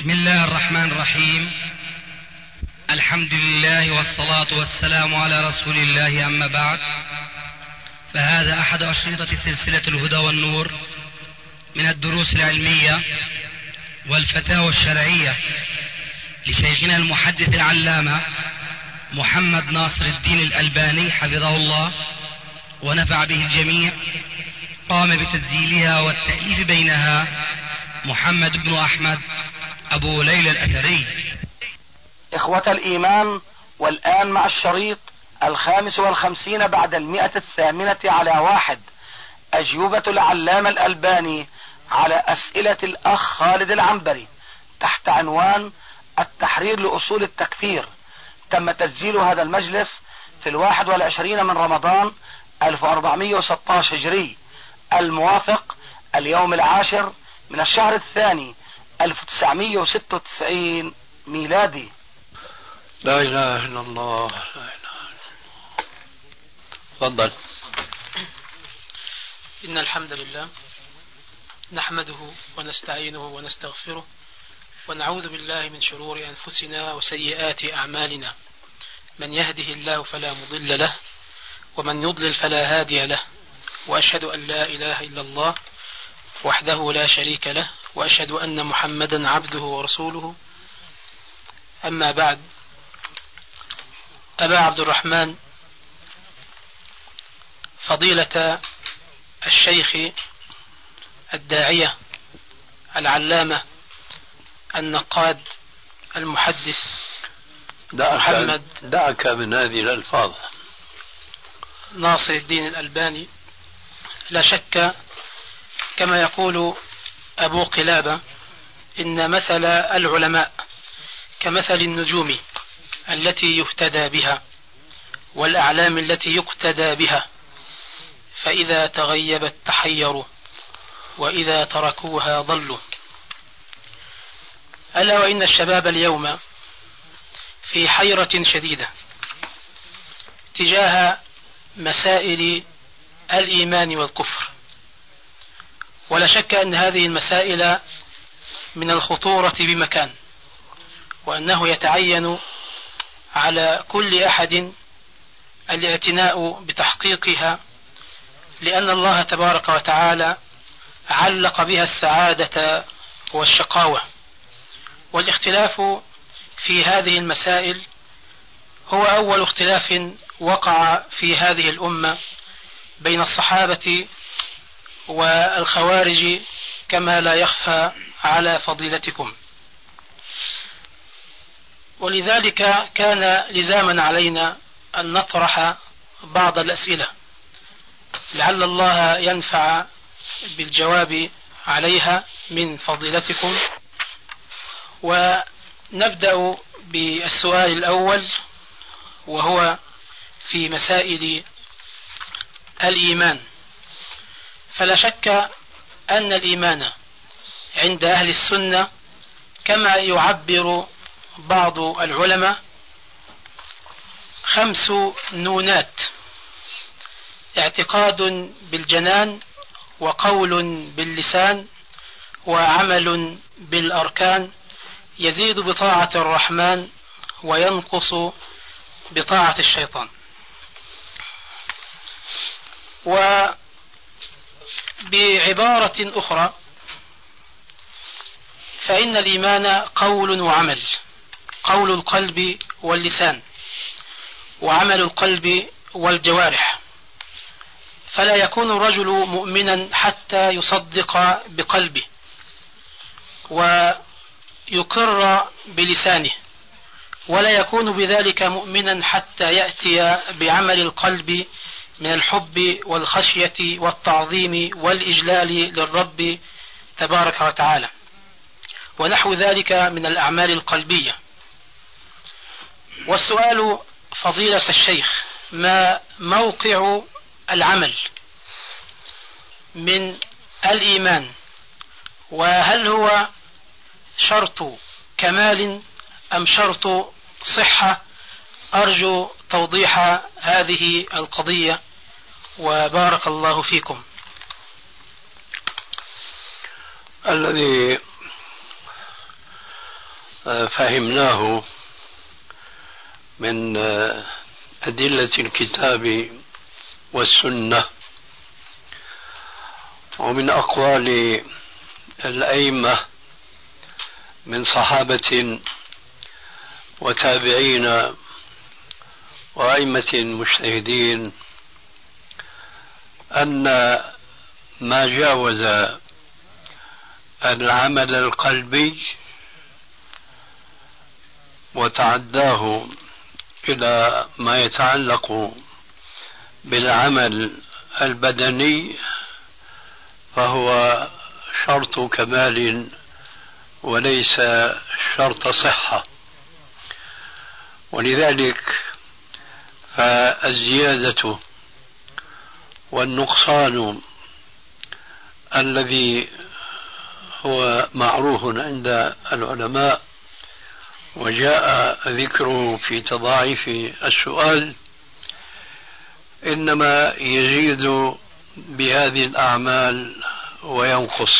بسم الله الرحمن الرحيم. الحمد لله والصلاة والسلام على رسول الله، أما بعد، فهذا أحد أشرطة سلسلة الهدى والنور من الدروس العلمية والفتاوى الشرعية لشيخنا المحدث العلامة محمد ناصر الدين الألباني حفظه الله ونفع به الجميع. قام بتسجيلها والتأليف بينها محمد بن أحمد أبو ليلى الأثري. إخوة الإيمان، والآن مع الشريط 55 بعد 108 أجوبة العلامة الألباني على أسئلة الأخ خالد العنبري تحت عنوان التحرير لأصول التكفير. تم تسجيل هذا المجلس في 21 من رمضان 1416 هجري، الموافق اليوم 10 من الشهر الثاني 1996 ميلادي. لا إله إلا الله، لا إله إلا الله. تفضل. إن الحمد لله نحمده ونستعينه ونستغفره ونعوذ بالله من شرور أنفسنا وسيئات أعمالنا. من يهده الله فلا مضل له ومن يضلل فلا هادي له، وأشهد أن لا إله إلا الله وحده لا شريك له، وأشهد أن محمدا عبده ورسوله. أما بعد، أبا عبد الرحمن فضيلة الشيخ الداعية العلامة النقاد المحدث محمد دعك من هذه الألفاظ ناصر الدين الألباني، لا شك كما يقول أبو قلابة إن مثل العلماء كمثل النجوم التي يهتدى بها والأعلام التي يقتدى بها، فإذا تغيبت تحيروا وإذا تركوها ضلوا. ألا وإن الشباب اليوم في حيرة شديدة تجاه مسائل الإيمان والكفر، ولا شك أن هذه المسائل من الخطورة بمكان، وأنه يتعين على كل أحد الاعتناء بتحقيقها، لأن الله تبارك وتعالى علق بها السعادة والشقاوة. والاختلاف في هذه المسائل هو أول اختلاف وقع في هذه الأمة بين الصحابة والخوارج، كما لا يخفى على فضيلتكم. ولذلك كان لزاما علينا أن نطرح بعض الأسئلة لعل الله ينفع بالجواب عليها من فضيلتكم. ونبدأ بالسؤال الأول، وهو في مسائل الإيمان. فلا شك أن الإيمان عند أهل السنة كما يعبر بعض العلماء 5 نونات: اعتقاد بالجنان، وقول باللسان، وعمل بالأركان، يزيد بطاعة الرحمن وينقص بطاعة الشيطان. وبعبارة أخرى فإن الإيمان قول وعمل: قول القلب واللسان، وعمل القلب والجوارح. فلا يكون الرجل مؤمنا حتى يصدق بقلبه ويقر بلسانه، ولا يكون بذلك مؤمنا حتى يأتي بعمل القلب من الحب والخشية والتعظيم والإجلال للرب تبارك وتعالى، ونحو ذلك من الأعمال القلبية. والسؤال فضيلة الشيخ: ما موقع العمل من الإيمان؟ وهل هو شرط كمال أم شرط صحة؟ أرجو توضيح هذه القضية، وبارك الله فيكم. الذي فهمناه من أدلة الكتاب والسنة ومن أقوال الأئمة من صحابة وتابعين وأئمة مجتهدين أن ما جاوز العمل القلبي وتعداه إلى ما يتعلق بالعمل البدني فهو شرط كمال وليس شرط صحة. ولذلك فالزيادة والنقصان الذي هو معروف عند العلماء وجاء ذكره في تضاعف السؤال إنما يزيد بهذه الأعمال وينقص.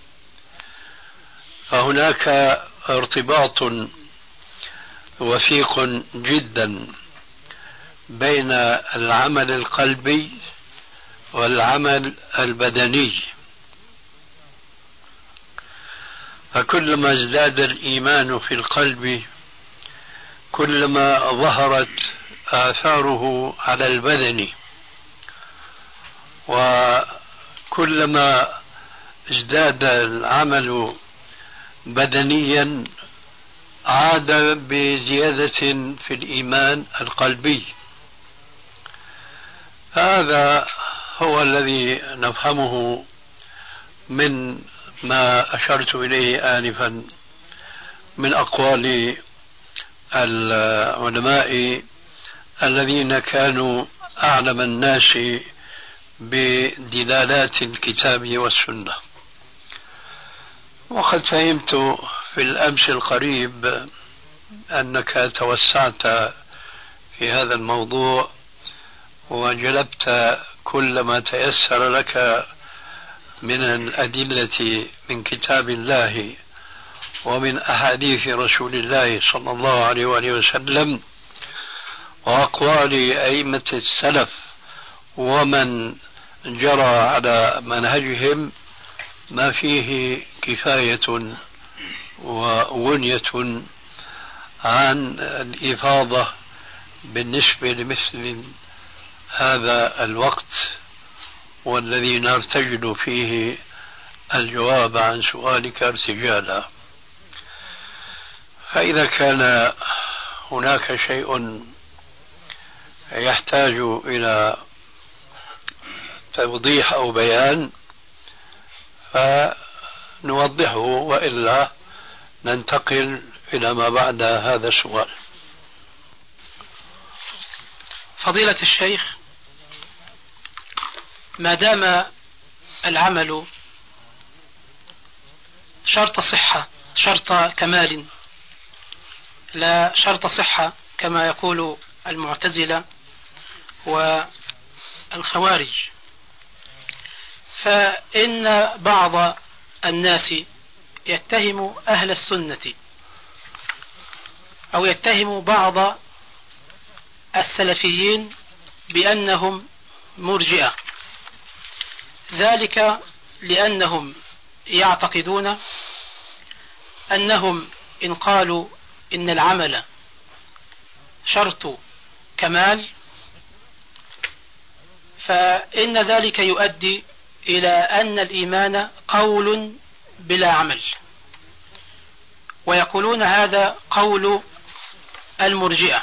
فهناك ارتباط وثيق جدا بين العمل القلبي والعمل البدني، فكلما ازداد الإيمان في القلب كلما ظهرت آثاره على البدن، وكلما ازداد العمل بدنيا عاد بزيادة في الإيمان القلبي. هذا هو الذي نفهمه من ما أشرت إليه آنفا من أقوال العلماء الذين كانوا أعلم الناس بدلالات الكتاب والسنة. وقد فهمت في الأمس القريب أنك توسعت في هذا الموضوع وجلبت كل ما تيسر لك من الأدلة من كتاب الله ومن أحاديث رسول الله صلى الله عليه وآله وسلم وأقوال أئمة السلف ومن جرى على منهجهم ما فيه كفاية وغنية عن الإفاضة بالنسبة لمثل هذا الوقت والذي نرتجل فيه الجواب عن سؤالك ارتجالا. فإذا كان هناك شيء يحتاج إلى توضيح أو بيان فنوضحه، وإلا ننتقل إلى ما بعد هذا السؤال. فضيلة الشيخ، ما دام العمل شرط صحة، شرط كمال لا شرط صحة كما يقول المعتزلة والخوارج، فإن بعض الناس يتهم أهل السنة أو يتهم بعض السلفيين بأنهم مرجئة، ذلك لأنهم يعتقدون أنهم إن قالوا إن العمل شرط كمال فإن ذلك يؤدي إلى أن الإيمان قول بلا عمل، ويقولون هذا قول المرجئة.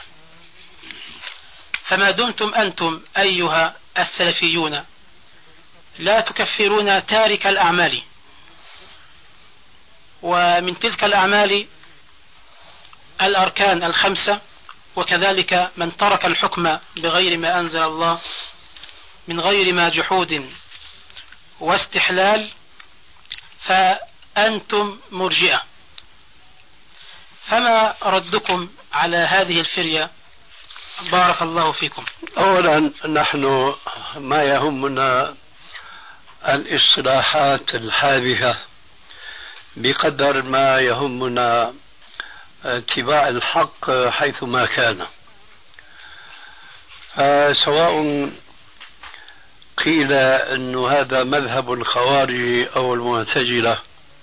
فما دمتم أنتم أيها السلفيون لا تكفرون تارك الأعمال، ومن تلك الأعمال الأركان الخمسة، وكذلك من ترك الحكم بغير ما أنزل الله من غير ما جحود واستحلال فأنتم مرجئة. فما ردكم على هذه الفرية؟ بارك الله فيكم. أولا نحن ما يهمنا الاصطلاحات الحادثة بقدر ما يهمنا اتباع الحق حيثما كان. فسواء قيل أن هذا مذهب الخوارج أو المعتزلة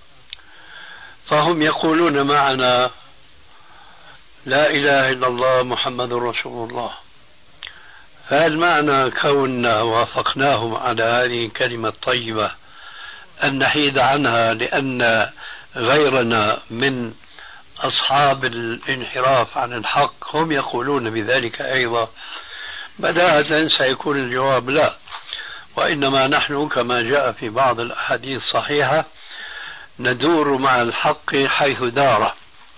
فهم يقولون معنا لا إله إلا الله محمد رسول الله. فهل معنى كوننا وافقناهم على هذه الكلمة الطيبة أن نحيد عنها لأن غيرنا من أصحاب الانحراف عن الحق هم يقولون بذلك أيضا؟ بداهة سيكون الجواب لا، وإنما نحن كما جاء في بعض الأحاديث الصحيحة ندور مع الحق حيث دار.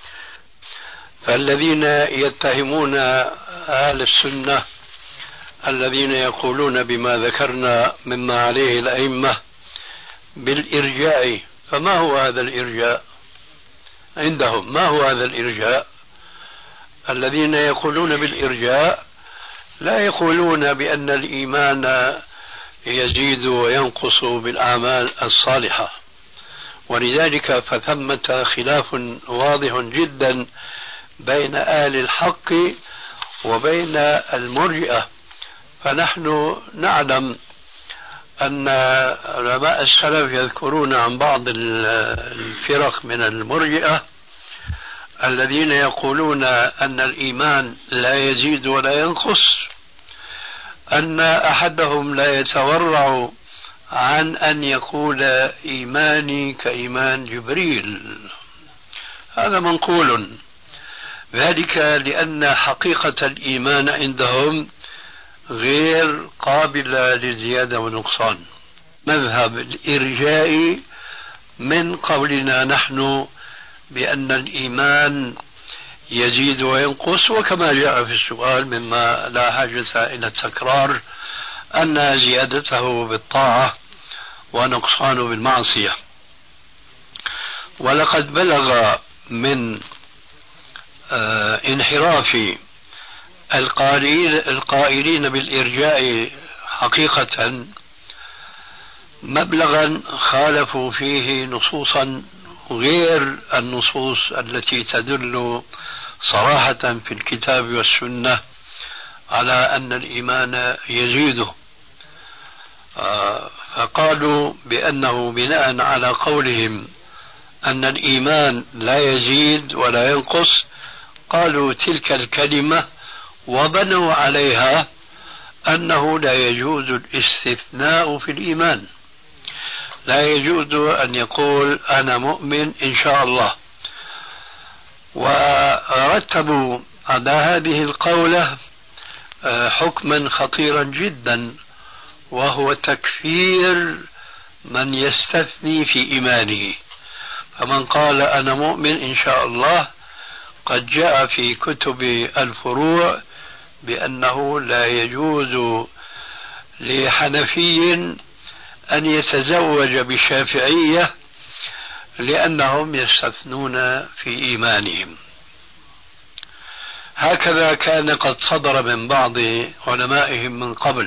فالذين يتهمون أهل السنة الذين يقولون بما ذكرنا مما عليه الأئمة بالإرجاء، فما هو هذا الإرجاء عندهم؟ ما هو هذا الإرجاء؟ الذين يقولون بالإرجاء لا يقولون بأن الإيمان يزيد وينقص بالأعمال الصالحة، ولذلك فثمة خلاف واضح جدا بين أهل الحق وبين المرجئة. فنحن نعلم أن علماء السلف يذكرون عن بعض الفرق من المرجئة الذين يقولون أن الإيمان لا يزيد ولا ينقص، أن أحدهم لا يتورع عن أن يقول إيماني كإيمان جبريل. هذا منقول، ذلك لأن حقيقة الإيمان عندهم غير قابلة للزيادة والنقصان. مذهب الإرجاء من قولنا نحن بأن الإيمان يزيد وينقص، وكما جاء في السؤال مما لا حاجة إلى التكرار أن زيادته بالطاعة ونقصانه بالمعصية. ولقد بلغ من انحراف القائلين بالإرجاء حقيقة مبلغا خالفوا فيه نصوصا غير النصوص التي تدل صراحة في الكتاب والسنة على أن الإيمان يزيد. فقالوا بأنه بناء على قولهم أن الإيمان لا يزيد ولا ينقص، قالوا تلك الكلمة وبنوا عليها أنه لا يجوز الاستثناء في الإيمان، لا يجوز أن يقول أنا مؤمن إن شاء الله. ورتبوا على هذه القولة حكما خطيرا جدا، وهو تكفير من يستثني في إيمانه. فمن قال أنا مؤمن إن شاء الله قد جاء في كتب الفروع بأنه لا يجوز لحنفي أن يتزوج بشافعية لأنهم يستثنون في إيمانهم. هكذا كان قد صدر من بعض علمائهم من قبل.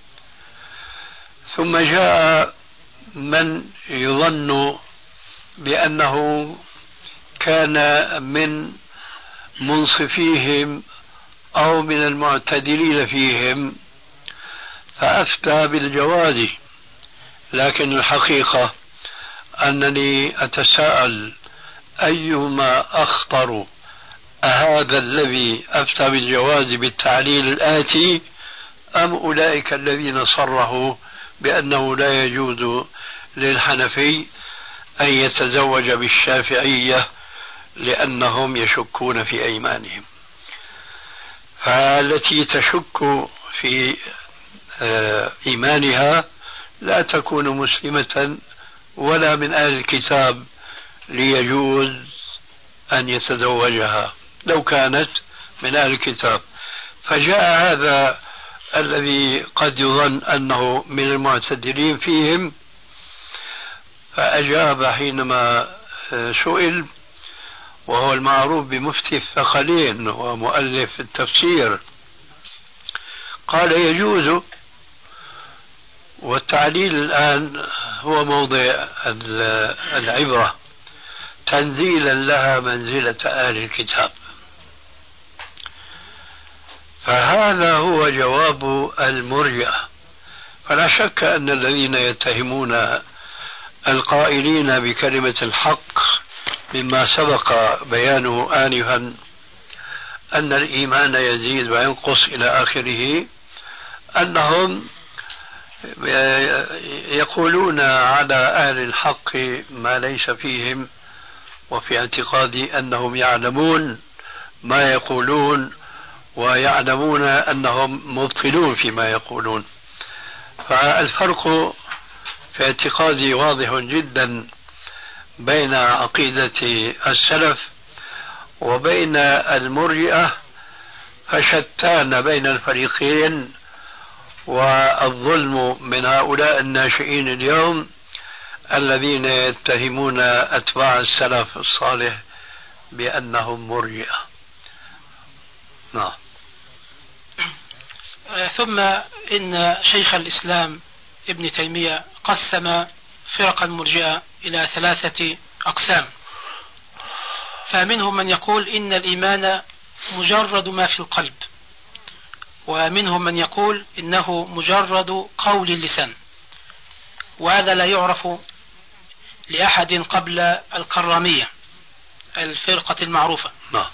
ثم جاء من يظن بأنه كان من منصفيهم أو من المعتدلين فيهم فأفتى بالجواز، لكن الحقيقة أنني أتساءل أيهما أخطر، أهذا الذي أفتى بالجواز بالتعليل الآتي أم أولئك الذين صرحوا بأنه لا يجوز للحنفي أن يتزوج بالشافعية لأنهم يشكون في أيمانهم؟ فالتي تشك في إيمانها لا تكون مسلمة ولا من أهل الكتاب ليجوز أن يتزوجها لو كانت من أهل الكتاب. فجاء هذا الذي قد يظن أنه من المعتدلين فيهم فأجاب حينما سئل، وهو المعروف بمفتي الثقلين ومؤلف التفسير، قال يجوز. والتعليل الآن هو موضع العبرة. تنزيلا لها منزلة أهل الكتاب. فهذا هو جواب المرجئة. فلا شك أن الذين يتهمون القائلين بكلمة الحق مما سبق بيانه آنفا أن الإيمان يزيد وينقص إلى آخره، أنهم يقولون على أهل الحق ما ليس فيهم، وفي اعتقادي أنهم يعلمون ما يقولون ويعلمون أنهم مبطلون فيما يقولون. فالفرق في اعتقادي واضح جدا بين عقيدة السلف وبين المرجئة، فشتان بين الفريقين. والظلم من هؤلاء الناشئين اليوم الذين يتهمون أتباع السلف الصالح بأنهم مرجئة. نعم. ثم إن شيخ الإسلام ابن تيمية قسم فرق المرجئة إلى 3 أقسام. فمنهم من يقول إن الإيمان مجرد ما في القلب، ومنهم من يقول إنه مجرد قول اللسان، وهذا لا يعرف لأحد قبل الكرامية الفرقة المعروفة.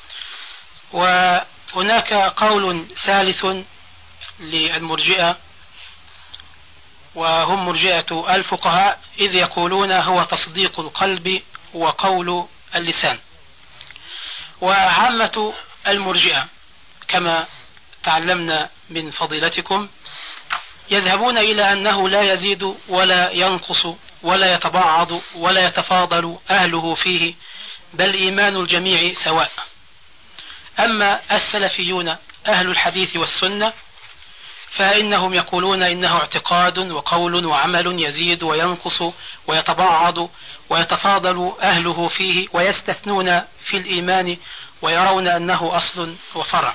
وهناك قول ثالث للمرجئة، وهم مرجئة الفقهاء، إذ يقولون هو تصديق القلب وقول اللسان. وعامة المرجئة كما تعلمنا من فضيلتكم يذهبون إلى أنه لا يزيد ولا ينقص ولا يتبعض ولا يتفاضل أهله فيه، بل إيمان الجميع سواء. أما السلفيون أهل الحديث والسنة فإنهم يقولون إنه اعتقاد وقول وعمل يزيد وينقص ويتبعض ويتفاضل أهله فيه، ويستثنون في الإيمان ويرون أنه أصل وفرع.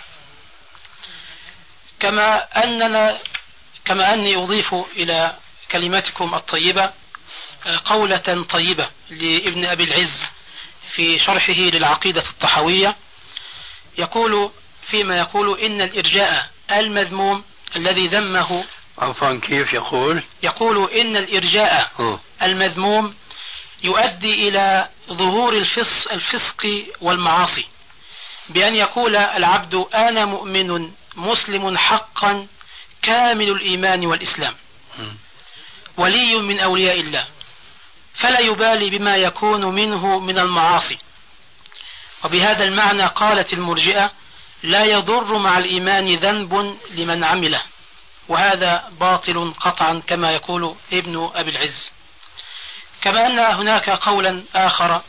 كما أني أضيف إلى كلماتكم الطيبة قولة طيبة لابن أبي العز في شرحه للعقيدة الطحوية، يقول فيما يقول إن الإرجاء المذموم الذي ذمه. عفوا، كيف يقول؟ يقول إن الإرجاء المذموم يؤدي إلى ظهور الفسق والمعاصي، بأن يقول العبد أنا مؤمن مسلم حقا كامل الإيمان والإسلام ولي من أولياء الله، فلا يبالي بما يكون منه من المعاصي. وبهذا المعنى قالت المرجئة لا يضر مع الإيمان ذنب لمن عمله، وهذا باطل قطعا كما يقول ابن أبي العز. كما أن هناك قولا آخر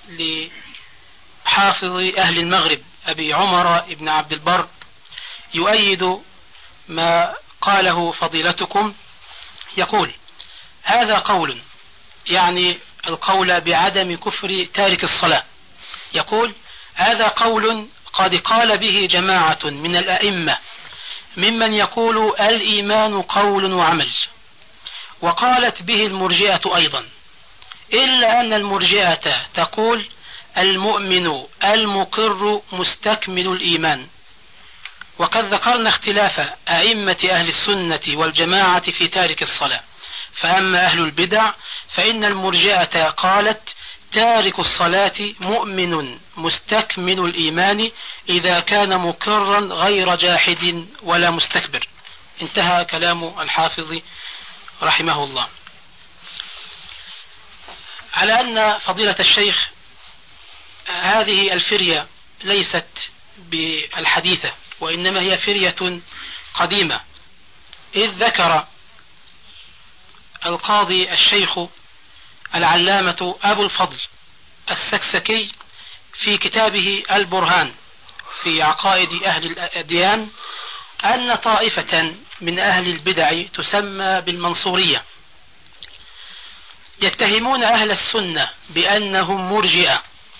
لحافظ أهل المغرب أبي عمر ابن عبد البر يؤيد ما قاله فضيلتكم، يقول هذا قول، يعني القول بعدم كفر تارك الصلاة، يقول هذا قول قد قال به جماعة من الأئمة ممن يقول الإيمان قول وعمل، وقالت به المرجئة أيضا، إلا أن المرجئة تقول المؤمن المقر مستكمل الإيمان. وقد ذكرنا اختلاف أئمة أهل السنة والجماعة في تارك الصلاة. فأما أهل البدع فإن المرجئة قالت تارك الصلاة مؤمن مستكمل الإيمان إذا كان مقرا غير جاحد ولا مستكبر. انتهى كلام الحافظ رحمه الله. على أن فضيلة الشيخ هذه الفرية ليست بالحديثة، وإنما هي فرية قديمة، إذ ذكر القاضي الشيخ العلامة أبو الفضل السكسكي في كتابه البرهان في عقائد أهل الأديان أن طائفة من أهل البدع تسمى بالمنصورية يتهمون أهل السنة بأنهم مرجئة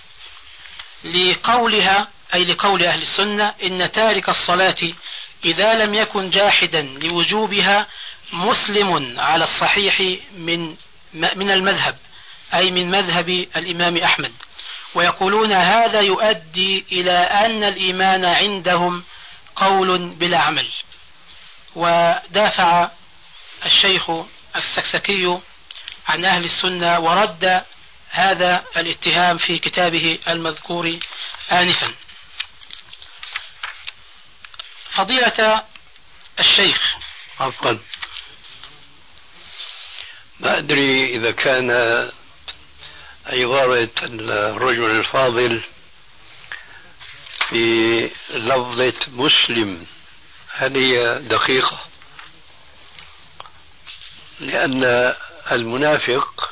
لقولها، أي لقول أهل السنة إن تارك الصلاة إذا لم يكن جاحدا لوجوبها مسلم على الصحيح من المذهب، أي من مذهب الإمام أحمد، ويقولون هذا يؤدي إلى أن الإيمان عندهم قول بلا عمل. ودافع الشيخ السكسكي عن أهل السنة ورد هذا الاتهام في كتابه المذكور آنفا. فضيلة الشيخ، عفوا، ما أدري إذا كان عبارة الرجل الفاضل في لفظة مسلم هل هي دقيقة؟ لأن المنافق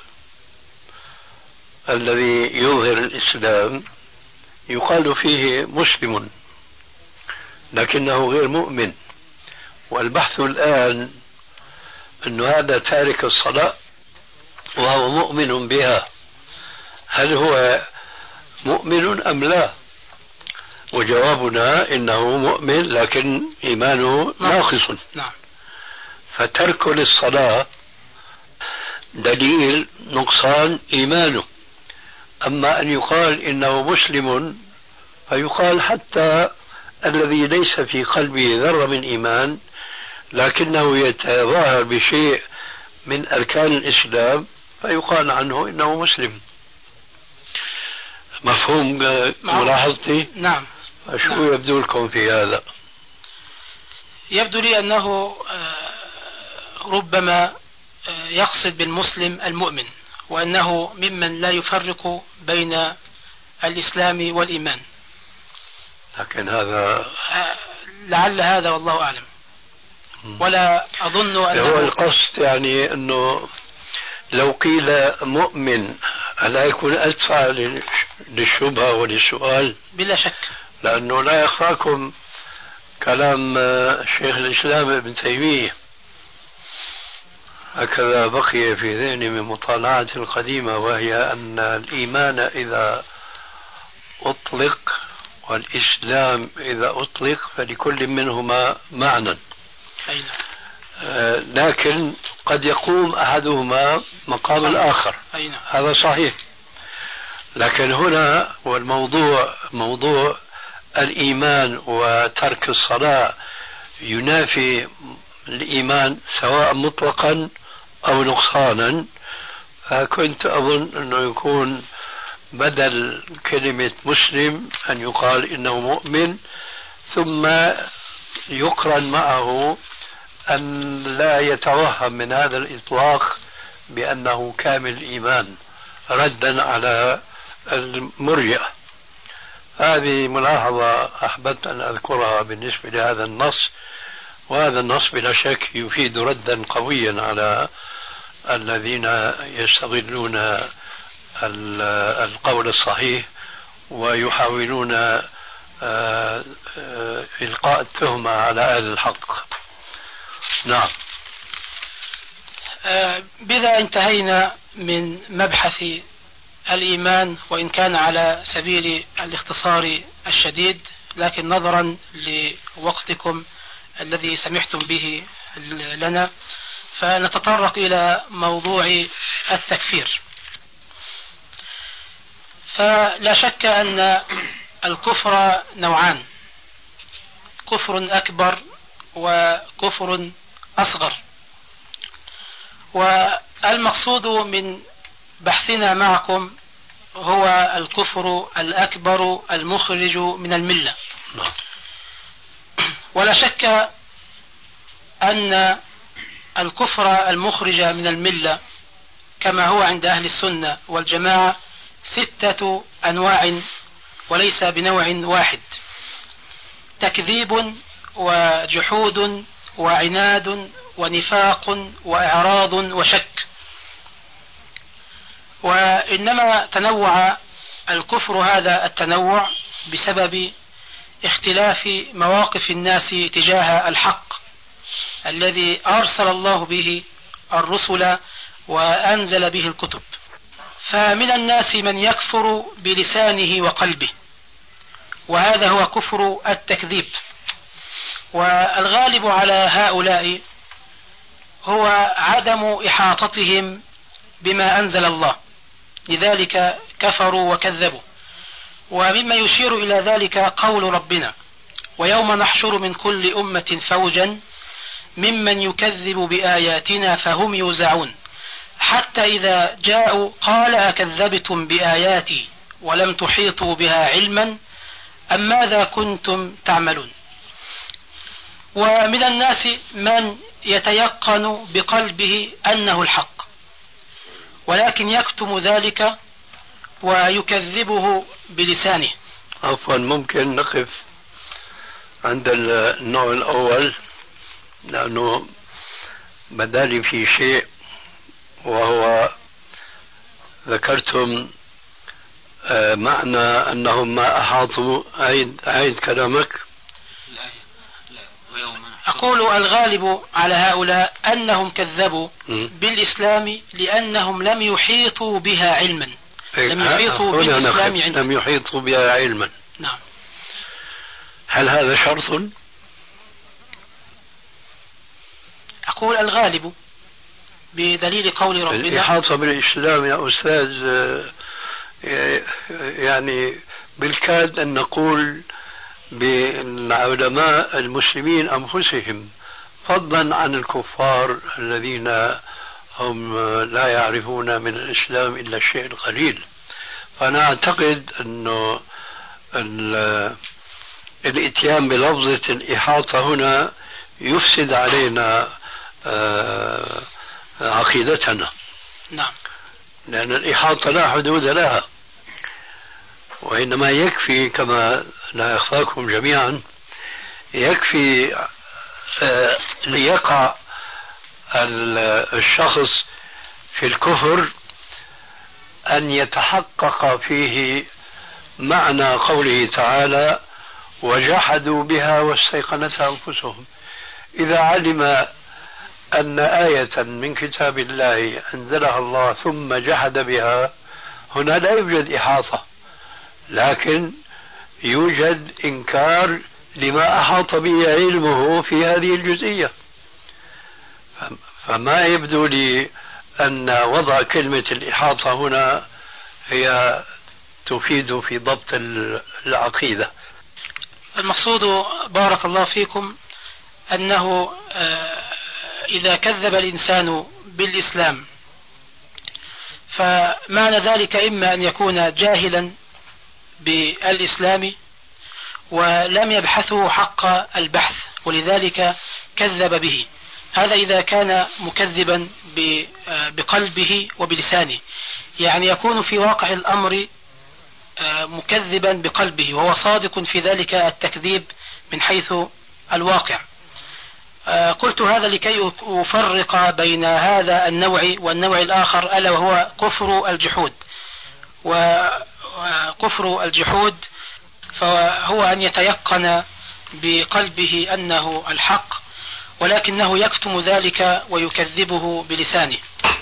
الذي يظهر الإسلام يقال فيه مسلم لكنه غير مؤمن، والبحث الآن أن هذا تارك الصلاة وهو مؤمن بها، هل هو مؤمن أم لا؟ وجوابنا إنه مؤمن لكن إيمانه ناقص. نعم. فترك للصلاة دليل نقصان إيمانه. أما أن يقال إنه مسلم فيقال حتى الذي ليس في قلبه ذرة من إيمان لكنه يتظاهر بشيء من أركان الإسلام فيقال عنه إنه مسلم. مفهوم ملاحظتي؟ نعم. شو نعم. يبدو لكم في هذا؟ يبدو لي أنه ربما يقصد بالمسلم المؤمن، وأنه ممن لا يفرق بين الإسلام والإيمان، لكن هذا لعل هذا والله أعلم. ولا أظن أنه هو القصد، يعني أنه لو قيل مؤمن ألا يكون أدفع للشبهة وللسؤال؟ بلا شك، لأنه لا يخفاكم كلام شيخ الإسلام ابن تيمية، هكذا بقي في ذهني من مطالعة القديمة، وهي أن الإيمان إذا أطلق والإسلام إذا أطلق فلكل منهما معنى، لكن قد يقوم أحدهما مقام الآخر، هذا صحيح. لكن هنا والموضوع موضوع الإيمان وترك الصلاة ينافي الإيمان سواء مطلقا أو نقصانا، فكنت أظن أنه يكون بدل كلمة مسلم أن يقال إنه مؤمن، ثم يقرن معه أن لا يتوهم من هذا الإطلاق بأنه كامل الإيمان ردا على المرجئة. هذه ملاحظة أحببت أن أذكرها بالنسبة لهذا النص، وهذا النص بلا شك يفيد ردا قويا على الذين يستغلون القول الصحيح ويحاولون إلقاء التهمة على أهل الحق. نعم. بذا انتهينا من مبحث الإيمان، وإن كان على سبيل الاختصار الشديد، لكن نظرا لوقتكم الذي سمحتم به لنا فنتطرق إلى موضوع التكفير. فلا شك أن الكفر نوعان، كفر أكبر وكفر أصغر، والمقصود من بحثنا معكم هو الكفر الأكبر المخرج من الملة. ولا شك أن الكفر المخرج من الملة كما هو عند أهل السنة والجماعة 6 أنواع وليس بنوع واحد: تكذيب وجحود وعناد ونفاق وإعراض وشك. وإنما تنوع الكفر هذا التنوع بسبب اختلاف مواقف الناس تجاه الحق الذي أرسل الله به الرسل وأنزل به الكتب. فمن الناس من يكفر بلسانه وقلبه، وهذا هو كفر التكذيب، والغالب على هؤلاء هو عدم إحاطتهم بما أنزل الله، لذلك كفروا وكذبوا. ومما يشير إلى ذلك قول ربنا: ويوم نحشر من كل أمة فوجا ممن يكذب بآياتنا فهم يوزعون حتى إذا جاءوا قال أكذبتم بآياتي ولم تحيطوا بها علما أم ماذا كنتم تعملون. ومن الناس من يتيقن بقلبه أنه الحق ولكن يكتم ذلك ويكذبه بلسانه. عفوا، ممكن نقف عند النوع الأول لأنه بدالي في شيء، وهو ذكرتم معنى أنهم ما أحاطوا. عيد كلامك. أقول الغالب على هؤلاء أنهم كذبوا بالإسلام لأنهم لم يحيطوا بها علما. لم يحيطوا بالإسلام علما. لم يحيطوا بها علما. نعم. هل هذا شرط؟ أقول الغالب بدليل قول ربنا. الإحاطة بالإسلام يا أستاذ يعني بالكاد أن نقول بالعلماء المسلمين أنفسهم، فضلا عن الكفار الذين هم لا يعرفون من الإسلام إلا الشيء القليل. فأنا أعتقد أنه الاتيان بلفظة الإحاطة هنا يفسد علينا عقيدتنا. نعم. لأن الإحاطة لا حدود لها، وإنما يكفي كما لا يخفاكم جميعا يكفي ليقع الشخص في الكفر أن يتحقق فيه معنى قوله تعالى: وجحدوا بها واستيقنتها أنفسهم. إذا علم أن آية من كتاب الله أنزلها الله ثم جحد بها، هنا لا يوجد إحاطة، لكن يوجد إنكار لما أحاط به علمه في هذه الجزئية. فما يبدو لي أن وضع كلمة الإحاطة هنا هي تفيد في ضبط العقيدة. المقصود بارك الله فيكم أنه إذا كذب الإنسان بالإسلام فمعنى ذلك إما أن يكون جاهلا بالإسلام ولم يبحثه حق البحث ولذلك كذب به. هذا إذا كان مكذبا بقلبه وبلسانه، يعني يكون في واقع الأمر مكذبا بقلبه وهو صادق في ذلك التكذيب من حيث الواقع. قلت هذا لكي أفرق بين هذا النوع والنوع الآخر، ألا وهو كفر الجحود. وكفر الجحود فهو أن يتيقن بقلبه أنه الحق ولكنه يكتم ذلك ويكذبه بلسانه،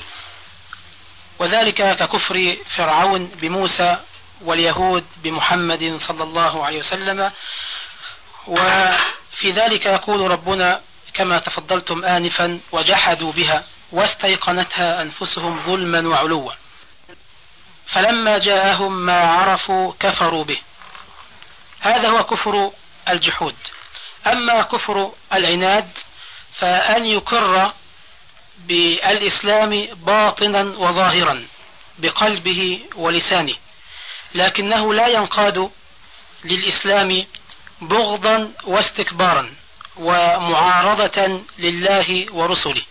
وذلك ككفر فرعون بموسى واليهود بمحمد صلى الله عليه وسلم. وفي ذلك يقول ربنا كما تفضلتم آنفا: وجحدوا بها واستيقنتها أنفسهم ظلما وعلوا فلما جاءهم ما عرفوا كفروا به. هذا هو كفر الجحود. أما كفر العناد فأن يكر بالإسلام باطنا وظاهرا بقلبه ولسانه، لكنه لا ينقاد للإسلام بغضا واستكبارا ومعارضة لله ورسله.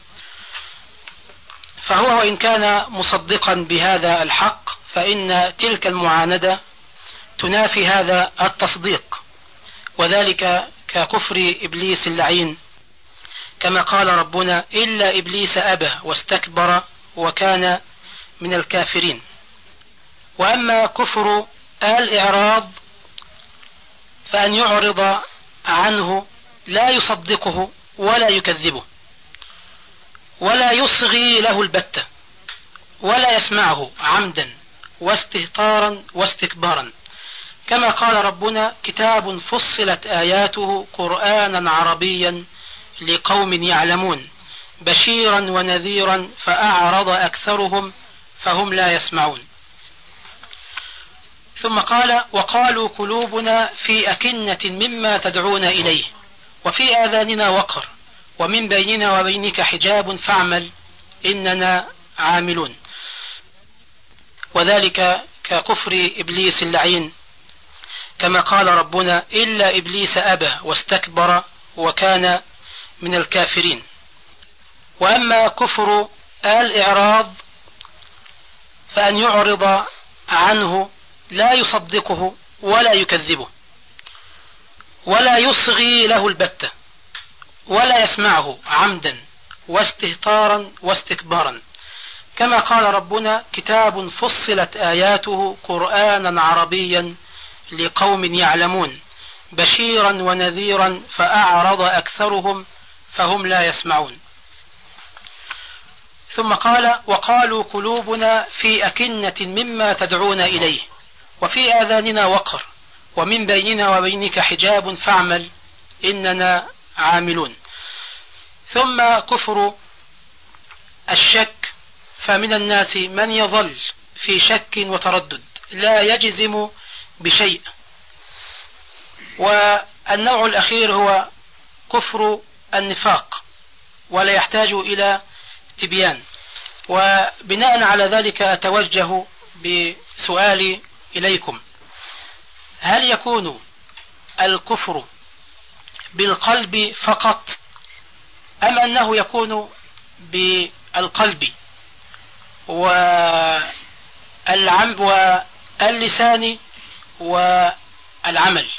فهو وإن كان مصدقا بهذا الحق فإن تلك المعاندة تنافي هذا التصديق، وذلك ككفر إبليس اللعين كما قال ربنا: إلا إبليس أبى واستكبر وكان من الكافرين. وأما كفر الإعراض فأن يعرض عنه لا يصدقه ولا يكذبه ولا يصغي له البتة ولا يسمعه عمدا واستهتارا واستكبارا، كما قال ربنا: كتاب فصلت آياته قرآنا عربيا لقوم يعلمون بشيرا ونذيرا فأعرض أكثرهم فهم لا يسمعون. ثم قال: وقالوا قلوبنا في أكنة مما تدعون إليه وفي آذاننا وقر ومن بيننا وبينك حجاب فاعمل إننا عاملون. وذلك ككفر إبليس اللعين، كما قال ربنا: إلا إبليس أبى واستكبر وكان من الكافرين. وأما كفر الإعراض فأن يعرض عنه لا يصدقه ولا يكذبه ولا يصغي له البتة ولا يسمعه عمدا واستهتارا واستكبارا، كما قال ربنا: كتاب فصلت آياته قرآنا عربيا لقوم يعلمون بشيرا ونذيرا فأعرض أكثرهم فهم لا يسمعون. ثم قال: وقالوا قلوبنا في أكنة مما تدعون إليه وفي آذاننا وقر ومن بيننا وبينك حجاب فاعمل إننا عاملون. ثم كفر الشك، فمن الناس من يظل في شك وتردد لا يجزم بشيء. والنوع الأخير هو كفر النفاق ولا يحتاج إلى تبيان. وبناء على ذلك أتوجه بسؤالي إليكم: هل يكون الكفر بالقلب فقط أم أنه يكون بالقلب واللسان والعمل؟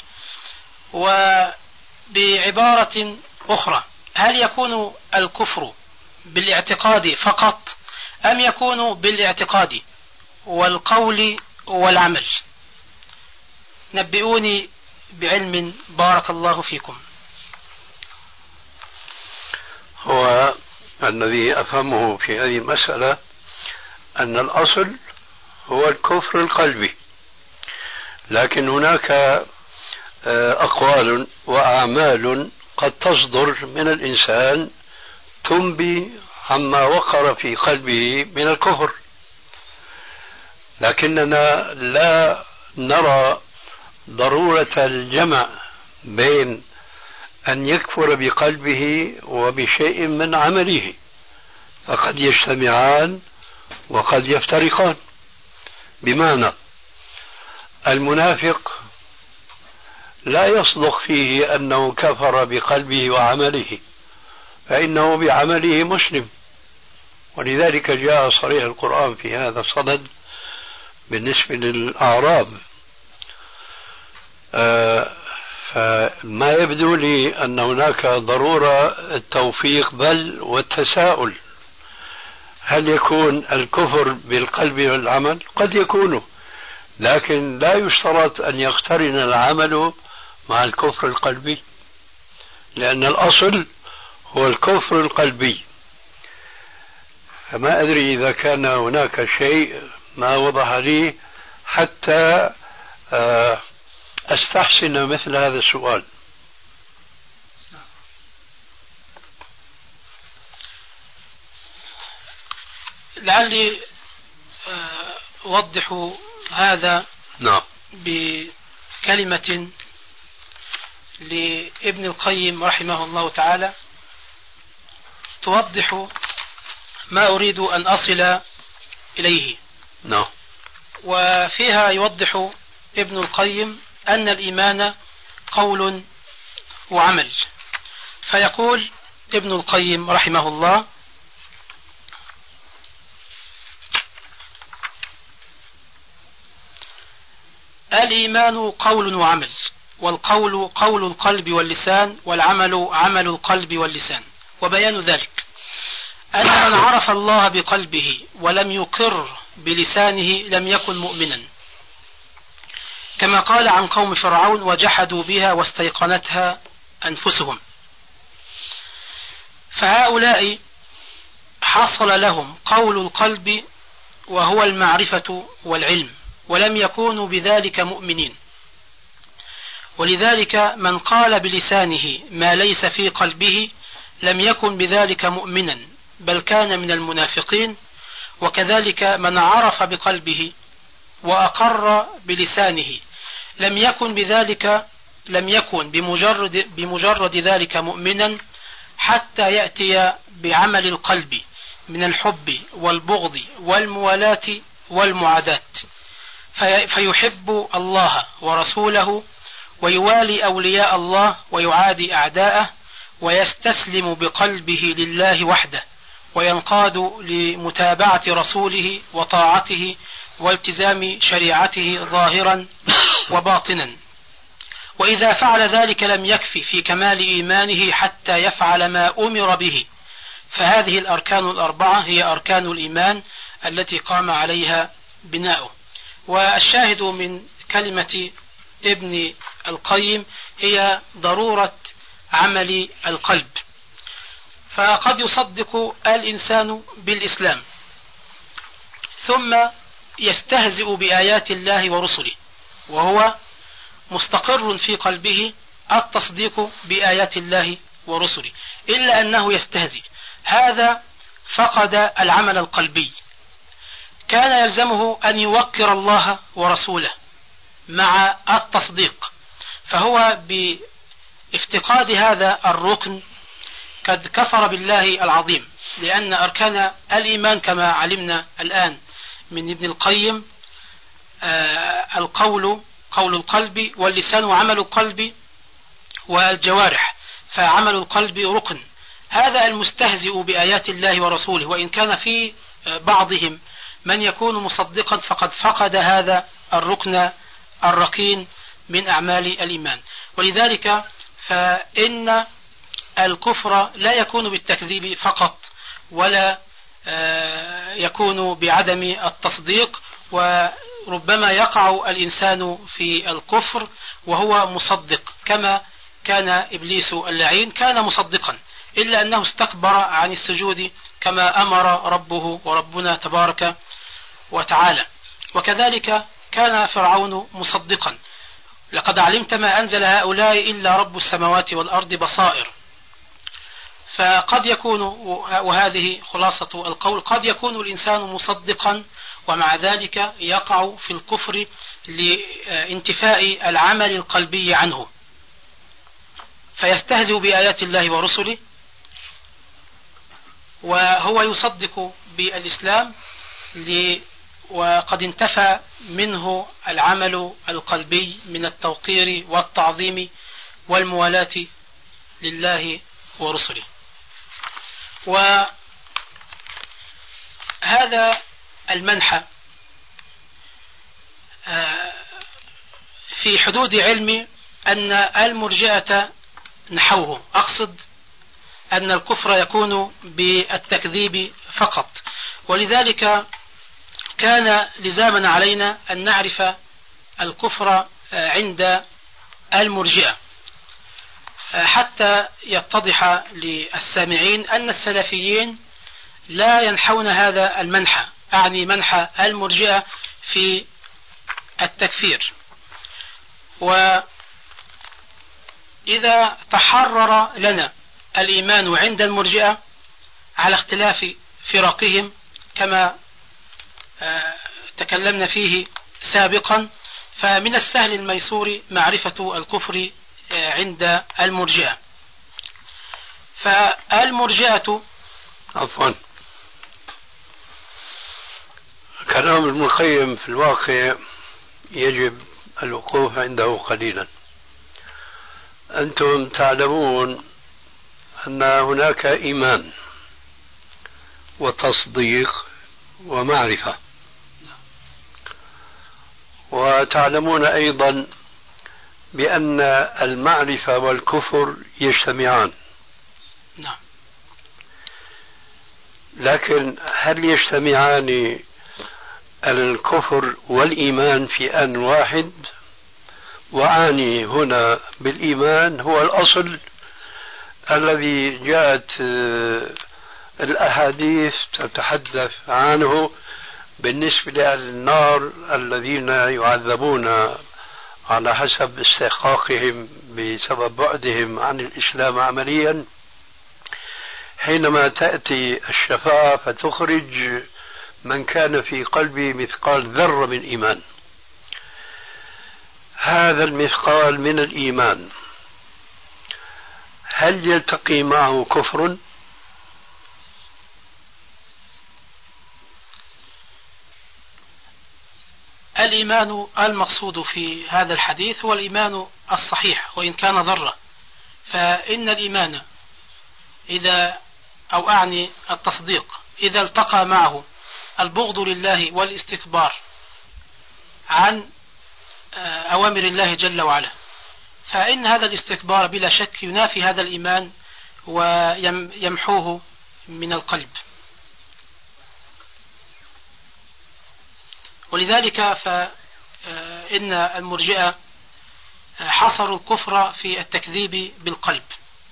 وبعبارة أخرى، هل يكون الكفر بالاعتقاد فقط أم يكون بالاعتقاد والقول والعمل؟ نبئوني بعلم بارك الله فيكم. هو الذي أفهمه في هذه المسألة أن الأصل هو الكفر القلبي، لكن هناك أقوال وأعمال قد تصدر من الإنسان تنبي عما وقر في قلبه من الكفر، لكننا لا نرى ضرورة الجمع بين أن يكفر بقلبه وبشيء من عمله، فقد يجتمعان وقد يفترقان. بمعنى المنافق لا يصدق فيه أنه كفر بقلبه وعمله، فإنه بعمله مسلم، ولذلك جاء صريح القرآن في هذا الصدد بالنسبة للأعراب. فما يبدو لي أن هناك ضرورة التوفيق بل والتساؤل: هل يكون الكفر بالقلب والعمل؟ قد يكون، لكن لا يشترط أن يقترن العمل مع الكفر القلبي، لأن الأصل هو الكفر القلبي. فما أدري إذا كان هناك شيء ما وضح لي حتى أستحسن مثل هذا السؤال. لعلي أوضح هذا بكلمة لابن القيم رحمه الله تعالى توضح ما أريد أن أصل إليه. وفيها يوضح ابن القيم أن الإيمان قول وعمل، فيقول ابن القيم رحمه الله: الإيمان قول وعمل، والقول قول القلب واللسان، والعمل عمل القلب واللسان. وبيان ذلك أن من عرف الله بقلبه ولم يقر بلسانه لم يكن مؤمنا، كما قال عن قوم فرعون: وجحدوا بها واستيقنتها أنفسهم. فهؤلاء حصل لهم قول القلب وهو المعرفة والعلم، ولم يكونوا بذلك مؤمنين. ولذلك من قال بلسانه ما ليس في قلبه لم يكن بذلك مؤمنا، بل كان من المنافقين. وكذلك من عرف بقلبه وأقر بلسانه لم يكن بمجرد ذلك مؤمنا حتى يأتي بعمل القلب من الحب والبغض والموالاة والمعاداة، فيحب الله ورسوله ويوالي أولياء الله ويعادي أعداءه، ويستسلم بقلبه لله وحده، وينقاد لمتابعة رسوله وطاعته والتزام شريعته ظاهرا وباطنا. وإذا فعل ذلك لم يكفي في كمال إيمانه حتى يفعل ما أمر به. فهذه الأركان الأربعة هي أركان الإيمان التي قام عليها بناؤه. والشاهد من كلمة ابن القيم هي ضرورة عمل القلب. فقد يصدق الإنسان بالإسلام ثم يستهزئ بآيات الله ورسله، وهو مستقر في قلبه التصديق بآيات الله ورسله، إلا أنه يستهزئ. هذا فقد العمل القلبي. كان يلزمه أن يوقر الله ورسوله مع التصديق، فهو بافتقاد هذا الركن قد كفر بالله العظيم، لأن أركان الإيمان كما علمنا الآن من ابن القيم القول قول القلب، واللسان عمل القلب، والجوارح، فعمل القلب ركن. هذا المستهزئ بآيات الله ورسوله، وإن كان في بعضهم من يكون مصدقا فقد فقد هذا الركن الركين من أعمال الإيمان. ولذلك فإن الكفر لا يكون بالتكذيب فقط، ولا يكون بعدم التصديق، وربما يقع الإنسان في الكفر وهو مصدق، كما كان إبليس اللعين كان مصدقا، إلا أنه استكبر عن السجود كما أمر ربه وربنا تبارك وتعالى. وكذلك كان فرعون مصدقا: لقد علمت ما أنزل هؤلاء إلا رب السماوات والأرض بصائر. فقد يكون، وهذه خلاصة القول، قد يكون الإنسان مصدقا ومع ذلك يقع في الكفر لانتفاء العمل القلبي عنه، فيستهزئ بآيات الله ورسله، وهو يصدق بالإسلام وقد انتفى منه العمل القلبي من التوقير والتعظيم والموالاة لله ورسله. وهذا المنحى في حدود علمي أن المرجئة نحوه، أقصد أن الكفر يكون بالتكذيب فقط، ولذلك كان لزاما علينا أن نعرف الكفر عند المرجئة حتى يتضح للسامعين أن السلفيين لا ينحون هذا المنحى، أعني منحى المرجئة في التكفير. وإذا تحرر لنا الإيمان عند المرجئة على اختلاف فرقهم كما تكلمنا فيه سابقا، فمن السهل الميسور معرفة الكفر عند المرجئة. فالمرجئة عفوا، كلام ابن القيم في الواقع يجب الوقوف عنده قليلا. أنتم تعلمون أن هناك إيمان وتصديق ومعرفة، وتعلمون أيضا بأن المعرفة والكفر يجتمعان. نعم. لكن هل يجتمعان الكفر والإيمان في آن واحد؟ وأعني هنا بالإيمان هو الأصل الذي جاءت الأحاديث تتحدث عنه بالنسبة لأهل النار الذين يعذبون على حسب استحقاقهم بسبب بعدهم عن الإسلام عمليا، حينما تأتي الشفاعة فتخرج من كان في قلبه مثقال ذرة من إيمان. هذا المثقال من الإيمان هل يلتقي معه كفر؟ الإيمان المقصود في هذا الحديث هو الإيمان الصحيح وإن كان ذرة، فإن الإيمان أو أعني التصديق إذا التقى معه البغض لله والاستكبار عن أوامر الله جل وعلا، فإن هذا الاستكبار بلا شك ينافي هذا الإيمان ويمحوه من القلب. ولذلك فإن المرجئة حصروا الكفر في التكذيب بالقلب،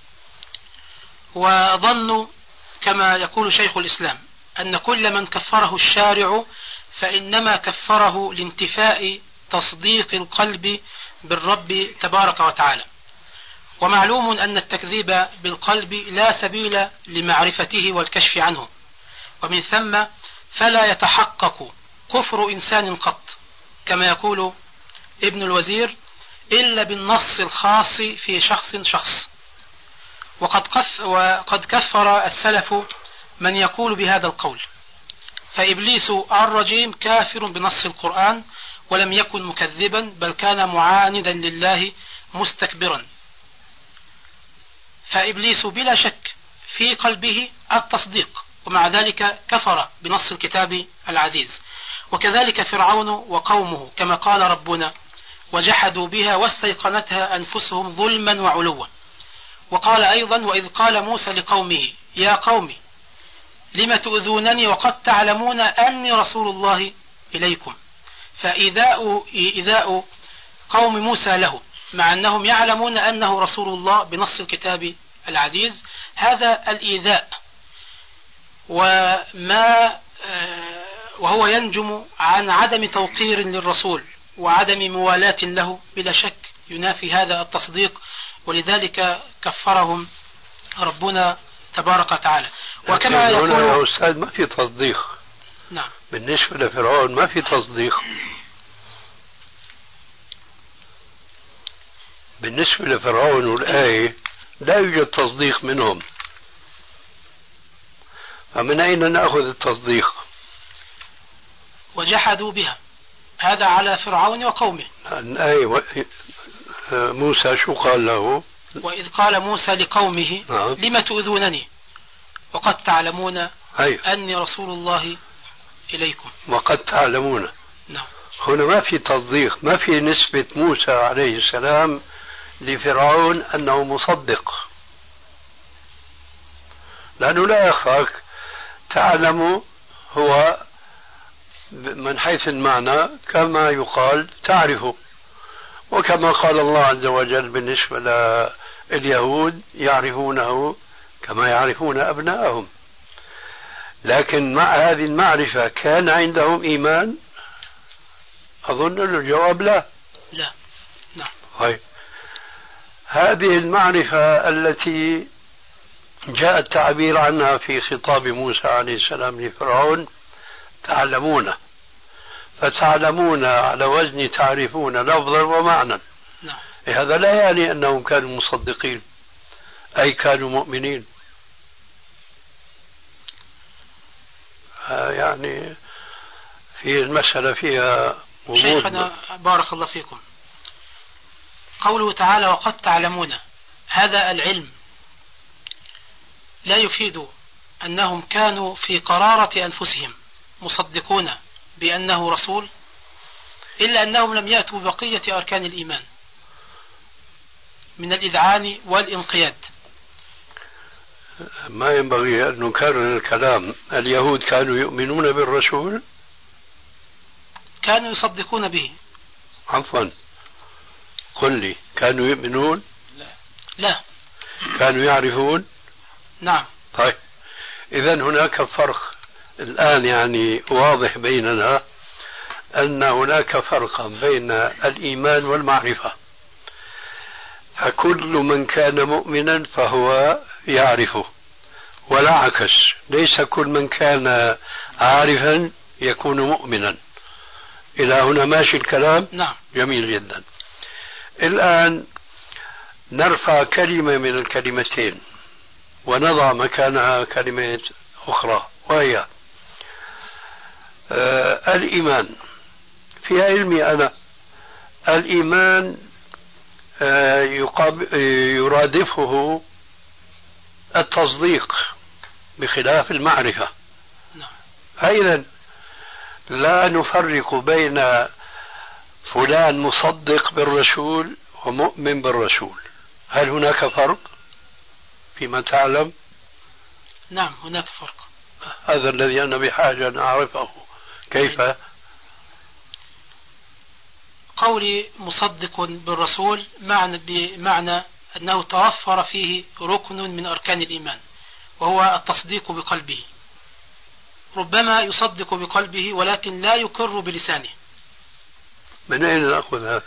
وظنوا كما يقول شيخ الإسلام أن كل من كفره الشارع فإنما كفره لانتفاء تصديق القلب بالرب تبارك وتعالى. ومعلوم أن التكذيب بالقلب لا سبيل لمعرفته والكشف عنه، ومن ثم فلا يتحقق كفر إنسان قط كما يقول ابن الوزير إلا بالنص الخاص في شخص. وقد كفر السلف من يقول بهذا القول، فإبليس الرجيم كافر بنص القرآن ولم يكن مكذبا بل كان معاندا لله مستكبرا، فإبليس بلا شك في قلبه التصديق ومع ذلك كفر بنص الكتاب العزيز. وكذلك فرعون وقومه كما قال ربنا وجحدوا بها واستيقنتها أنفسهم ظلما وعلوا. وقال أيضا وإذ قال موسى لقومه يا قوم لم تؤذونني وقد تعلمون أني رسول الله إليكم، فإيذاء قوم موسى له مع أنهم يعلمون أنه رسول الله بنص الكتاب العزيز هذا الإيذاء، وهو ينجم عن عدم توقير للرسول وعدم موالاة له بلا شك ينافي هذا التصديق، ولذلك كفرهم ربنا تبارك وتعالى. وكما يقول يا أستاذ ما في تصديق. نعم. بالنسبة لفرعون ما في تصديق. بالنسبة لفرعون والآية لا يوجد تصديق منهم، فمن أين نأخذ التصديق؟ وجحدوا بها هذا على فرعون وقومه. الآية موسى شو قال له؟ وإذ قال موسى لقومه لم تؤذونني وقد تعلمون أني رسول الله إليكم. وقد تعلمون. نعم. هنا ما في تصديق، ما في نسبة موسى عليه السلام لفرعون أنه مصدق، لأنه لا يخفاك تعلم هو من حيث المعنى كما يقال تعرفه، وكما قال الله عز وجل بالنسبة لليهود يعرفونه كما يعرفون أبناءهم. لكن مع هذه المعرفة كان عندهم إيمان؟ أظن الجواب لا. لا. نعم. طيب هذه المعرفة التي جاء التعبير عنها في خطاب موسى عليه السلام لفرعون تعلمون، فتعلمون على وزن تعرفون لفظا ومعنى. نعم. هذا لا يعني أنهم كانوا مصدقين أي كانوا مؤمنين. يعني في المسألة فيها شيخنا بارك الله فيكم، قوله تعالى وقد تعلمون، هذا العلم لا يفيد أنهم كانوا في قرارة أنفسهم مصدقون بأنه رسول، إلا أنهم لم يأتوا ببقية أركان الإيمان من الإذعان والإنقياد. ما ينبغي أن نكرر الكلام. اليهود كانوا يؤمنون بالرسول؟ كانوا يصدقون به. عفوا قل لي، كانوا يؤمنون؟ لا. كانوا يعرفون؟ نعم. طيب إذن هناك فرق الآن يعني واضح بيننا أن هناك فرقا بين الإيمان والمعرفة، فكل من كان مؤمنا فهو يعرفه، ولا عكس، ليس كل من كان عارفا يكون مؤمنا. إلى هنا ماشي الكلام؟ نعم. جميل جدا. الآن نرفع كلمة من الكلمتين ونضع مكانها كلمة أخرى، وهي الإيمان. في علمي أنا الإيمان يرادفه التصديق بخلاف المعرفة. فإذا لا نفرق بين فلان مصدق بالرسول ومؤمن بالرسول. هل هناك فرق فيما تعلم؟ نعم هناك فرق. هذا الذي أنا بحاجة أن أعرفه. كيف؟ قولي مصدق بالرسول بمعنى أنه توفر فيه ركن من أركان الإيمان وهو التصديق بقلبه. ربما يصدق بقلبه ولكن لا يقر بلسانه. من أين نأخذ هذا؟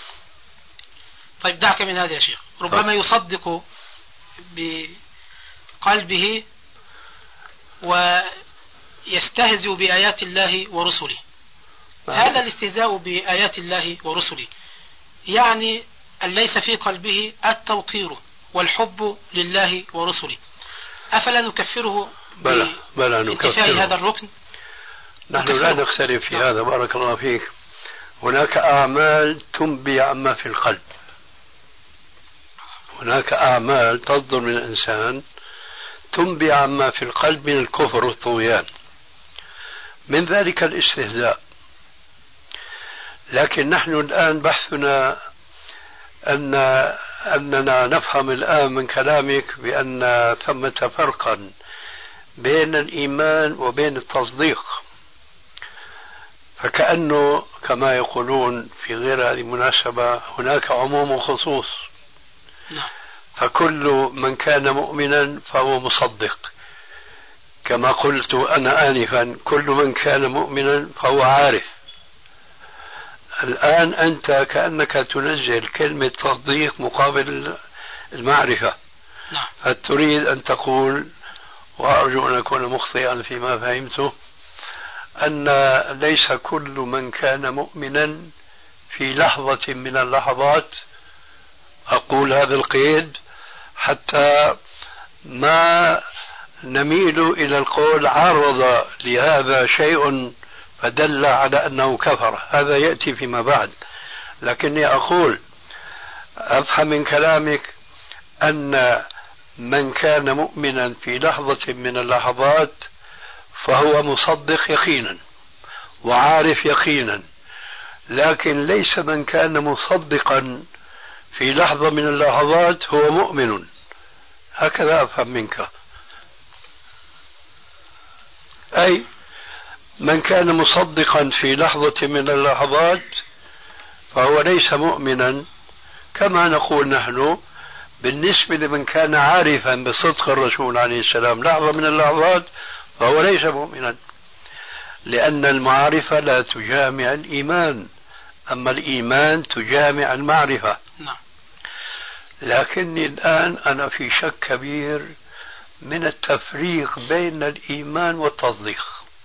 طيب دعك من هذا يا شيخ. ربما يصدق بقلبه ويستهزئ بآيات الله ورسله. هذا الاستهزاء بآيات الله ورسله يعني أن ليس في قلبه التوقير والحب لله ورسله. أفلا نكفره بانتفاء هذا الركن؟ نحن لا نختلف في هذا. بارك الله فيك. هناك أعمال تنبي عما في القلب، هناك أعمال تصدر من الإنسان تنبي عما في القلب من الكفر والطغيان، من ذلك الاستهزاء. لكن نحن الآن بحثنا أننا نفهم الآن من كلامك بأن ثمة فرقا بين الإيمان وبين التصديق، فكأنه كما يقولون في غير هذه المناسبة هناك عموم وخصوص. فكل من كان مؤمنا فهو مصدق، كما قلت أنا آنفا كل من كان مؤمنا فهو عارف. الآن أنت كأنك تنزل كلمة تصديق مقابل المعرفة. فتريد أن تقول، وأرجو أن أكون مخطئا فيما فهمته، أن ليس كل من كان مؤمنا في لحظة من اللحظات، أقول هذا القيد حتى ما نميل إلى القول عارض لهذا شيء فدل على أنه كفر، هذا يأتي فيما بعد. لكني أقول أفهم من كلامك أن من كان مؤمنا في لحظة من اللحظات فهو مصدق يقينا وعارف يقينا، لكن ليس من كان مصدقا في لحظة من اللحظات هو مؤمن. هكذا أفهم منك. أي من كان مصدقا في لحظة من اللحظات فهو ليس مؤمنا، كما نقول نحن بالنسبة لمن كان عارفا بصدق الرسول عليه السلام لحظة من اللحظات فهو ليس مؤمنا، لأن المعرفة لا تجامع الإيمان، أما الإيمان تجامع المعرفة. لكني الآن أنا في شك كبير من التفريق بين الإيمان والتصديق.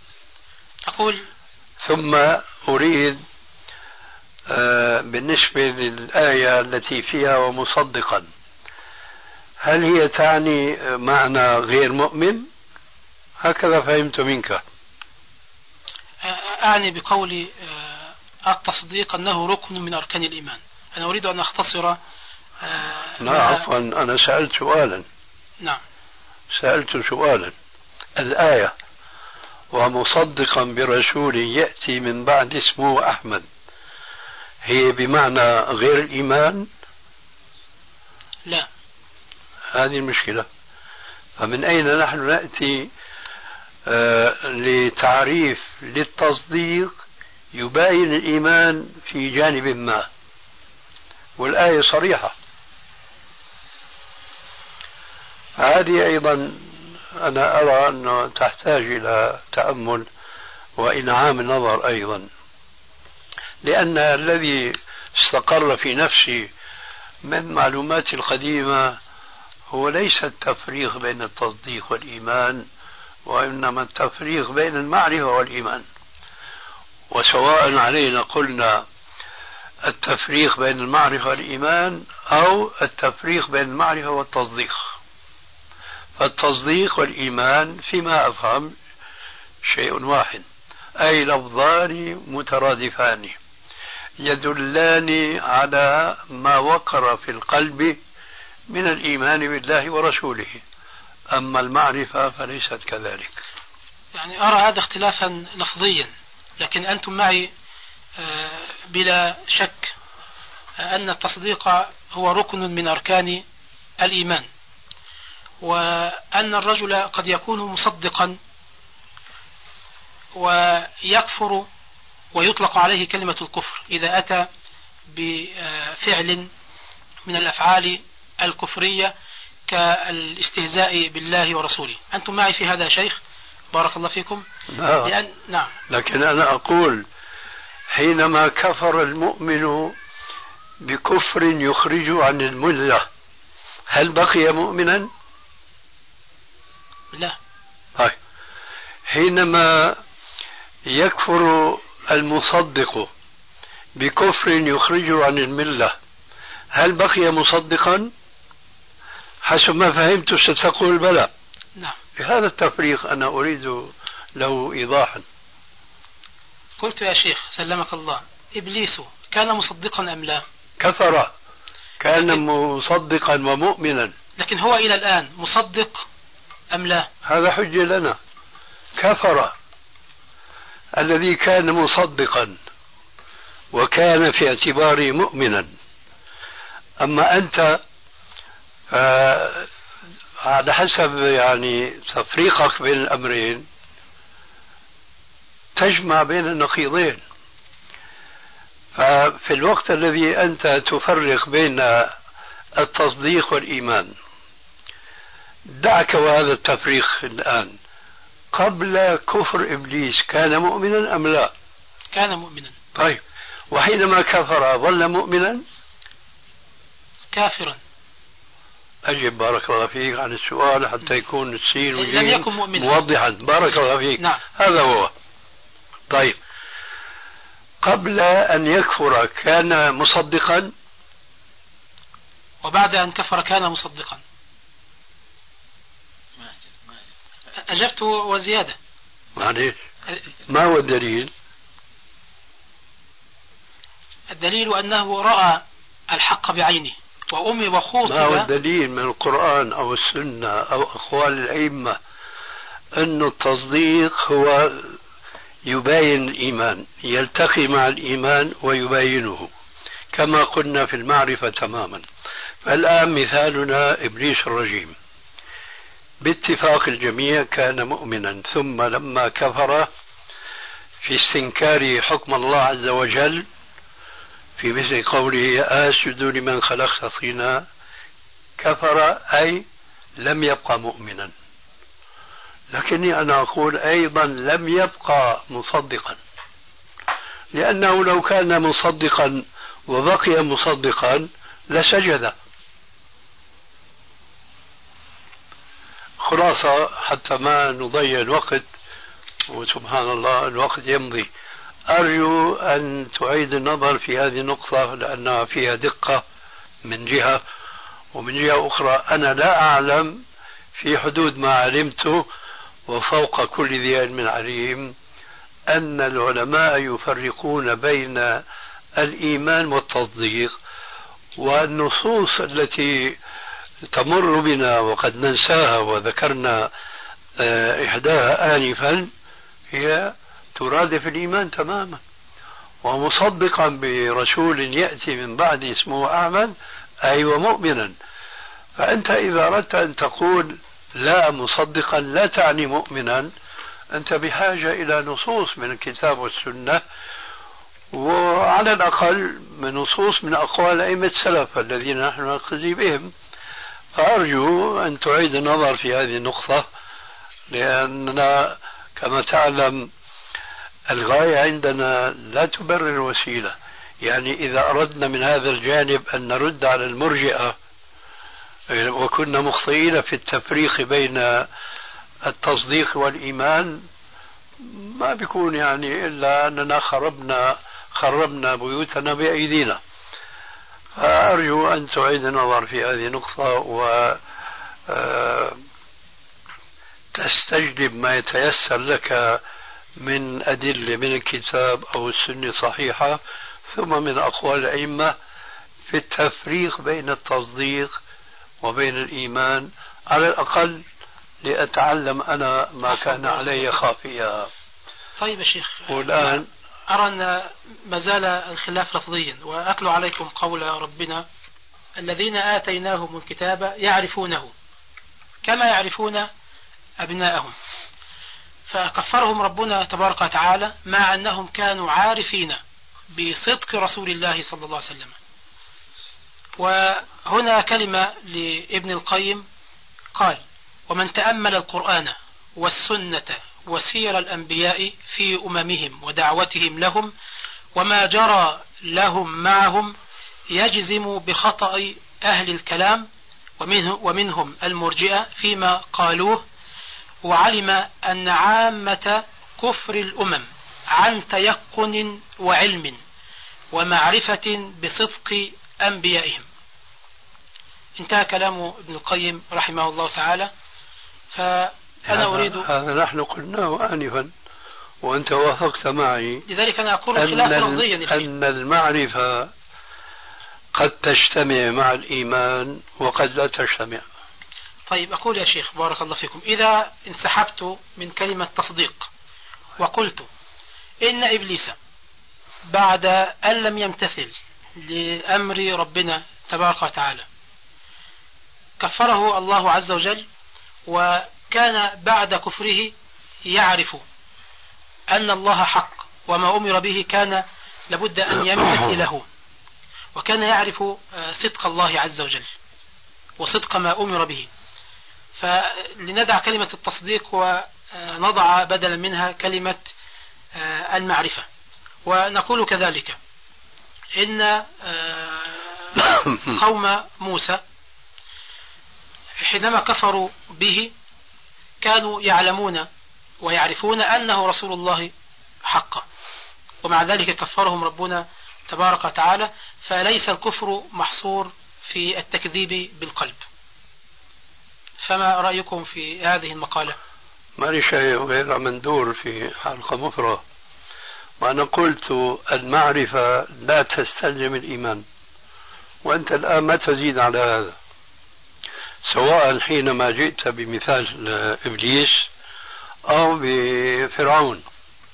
ثم أريد بالنسبة للآية التي فيها ومصدقا، هل هي تعني معنى غير مؤمن؟ هكذا فهمت منك. أعني بقولي التصديق أنه ركن من أركان الإيمان. أنا أريد أن أختصر. لا عفوا، أنا سألت سؤالا. نعم سألت سؤالا. الآية ومصدقا برسول يأتي من بعد اسمه أحمد هي بمعنى غير الإيمان؟ لا. هذه المشكلة. فمن أين نحن نأتي لتعريف للتصديق يباين الإيمان في جانب ما، والآية صريحة. هذه أيضا أنا أرى أنه تحتاج إلى تأمل وإنعام النظر أيضا، لأن الذي استقر في نفسي من معلوماتي القديمة هو ليس التفريق بين التصديق والإيمان، وإنما التفريق بين المعرفة والإيمان. وسواء علينا قلنا التفريق بين المعرفة والإيمان أو التفريق بين المعرفة والتصديق. فالتصديق والإيمان فيما أفهم شيء واحد، أي لفظان مترادفان يدلان على ما وقر في القلب من الإيمان بالله ورسوله، أما المعرفة فليست كذلك. يعني أرى هذا اختلافا لفظيا، لكن أنتم معي بلا شك أن التصديق هو ركن من أركان الإيمان، وأن الرجل قد يكون مصدقا ويكفر ويطلق عليه كلمة الكفر إذا أتى بفعل من الأفعال الكفرية كالاستهزاء بالله ورسوله. أنتم معي في هذا يا شيخ؟ بارك الله فيكم. نعم. لكن أنا أقول حينما كفر المؤمن بكفر يخرج عن الملة هل بقي مؤمنا؟ لا. حينما يكفر المصدق بكفر يخرج عن الملة هل بقي مصدقا؟ حسب ما فهمت ستقول بلى. نعم. بهذا التفريق أنا أريد له إيضاحا. قلت يا شيخ سلمك الله، إبليس كان مصدقا أم لا؟ كفر، كان مصدقا ومؤمنا، لكن هو إلى الآن مصدق أم لا؟ هذا حجة لنا. كفر الذي كان مصدقا وكان في اعتباره مؤمنا، أما أنت على حسب يعني تفريقك بين الأمرين تجمع بين النقيضين. ففي الوقت الذي أنت تفرق بين التصديق والإيمان دعك وهذا التفريق الآن، قبل كفر إبليس كان مؤمنا أم لا؟ كان مؤمنا. طيب، وحينما كفر ظل مؤمنا؟ كافرا. أجب بارك الله فيك عن السؤال حتى يكون السين لم يكن مؤمنا موضحا. بارك الله فيك. نعم. هذا هو. طيب، قبل أن يكفر كان مصدقا وبعد أن كفر كان مصدقا. أجبت وزيادة. معليش، ما هو الدليل؟ الدليل أنه رأى الحق بعينه وأمي وخوض. ما هو الدليل من القرآن أو السنة أو أقوال الأئمة أن التصديق هو يباين الإيمان، يلتقي مع الإيمان ويباينه كما قلنا في المعرفة تماما. فالآن مثالنا إبليس الرجيم باتفاق الجميع كان مؤمنا، ثم لما كفر في استنكار حكم الله عز وجل في مثل قوله أسجد لمن خلقت طينا، كفر أي لم يبقى مؤمنا. لكني أنا أقول أيضا لم يبقى مصدقا، لأنه لو كان مصدقا وبقي مصدقا لسجد. خلاصة حتى ما نضيع الوقت، وسبحان الله الوقت يمضي، أرجو أن تعيد النظر في هذه النقطة لأنها فيها دقة من جهة، ومن جهة أخرى أنا لا أعلم في حدود ما علمته وفوق كل ذي علم عليم أن العلماء يفرقون بين الإيمان والتصديق، والنصوص التي تمر بنا وقد ننساها وذكرنا إحداها آنفا هي ترادف الإيمان تماما. ومصدقا برسول يأتي من بعد اسمه أحمد أي ومؤمنا. فأنت إذا أردت أن تقول لا مصدقا لا تعني مؤمنا، أنت بحاجة إلى نصوص من الكتاب والسنة، وعلى الأقل من نصوص من أقوال أئمة السلف الذين نحن نقتدي بهم. فأرجو أن تعيد النظر في هذه النقطة، لأننا كما تعلم الغاية عندنا لا تبرر الوسيلة. يعني إذا أردنا من هذا الجانب أن نرد على المرجئة وكنا مخطئين في التفريق بين التصديق والإيمان، ما بيكون يعني إلا أننا خربنا بيوتنا بأيدينا. فأرجو أن تعيد النظر في هذه النقطة وتستجلب ما يتيسر لك من أدلة من الكتاب أو السنة صحيحة، ثم من أقوال الأئمة في التفريق بين التصديق وبين الإيمان، على الأقل لأتعلم أنا ما كان علي خافيا. طيب يا شيخ، والآن أرى أن ما زال الخلاف لفظيا، وأتلو عليكم قول ربنا: الذين آتيناهم الكتاب يعرفونه كما يعرفون أبناءهم. فكفرهم ربنا تبارك وتعالى مع أنهم كانوا عارفين بصدق رسول الله صلى الله عليه وسلم. وهنا كلمة لابن القيم قال: ومن تأمل القرآن والسنة وسير الأنبياء في أممهم ودعوتهم لهم وما جرى لهم معهم يجزم بخطأ أهل الكلام ومنهم المرجئة فيما قالوه، وعلم أن عامة كفر الأمم عن تيقن وعلم ومعرفة بصدق أنبيائهم. انتهى كلام ابن القيم رحمه الله تعالى. فأنا أريد هذا نحن قلناه آنفا وأنت وافقت معي، لذلك أنا أقول خلاف لفظيا أن المعرفة قد تجتمع مع الإيمان وقد لا تجتمع. طيب أقول يا شيخ بارك الله فيكم، إذا انسحبت من كلمة تصديق وقلت إن إبليس بعد أن لم يمتثل لأمر ربنا تبارك وتعالى كفره الله عز وجل، وكان بعد كفره يعرف أن الله حق وما أمر به كان لابد أن يمتثله، وكان يعرف صدق الله عز وجل وصدق ما أمر به. فلندع كلمة التصديق ونضع بدلا منها كلمة المعرفة، ونقول كذلك إن قوم موسى حينما كفروا به كانوا يعلمون ويعرفون أنه رسول الله حقا، ومع ذلك كفرهم ربنا تبارك وتعالى. فليس الكفر محصور في التكذيب بالقلب. فما رأيكم في هذه المقالة؟ ما لي شيء غير مندور في حلقة مفرغة، وأنا قلت المعرفة لا تستلزم الإيمان، وأنت الآن ما تزيد على هذا، سواء حينما جئت بمثال إبليس أو بفرعون.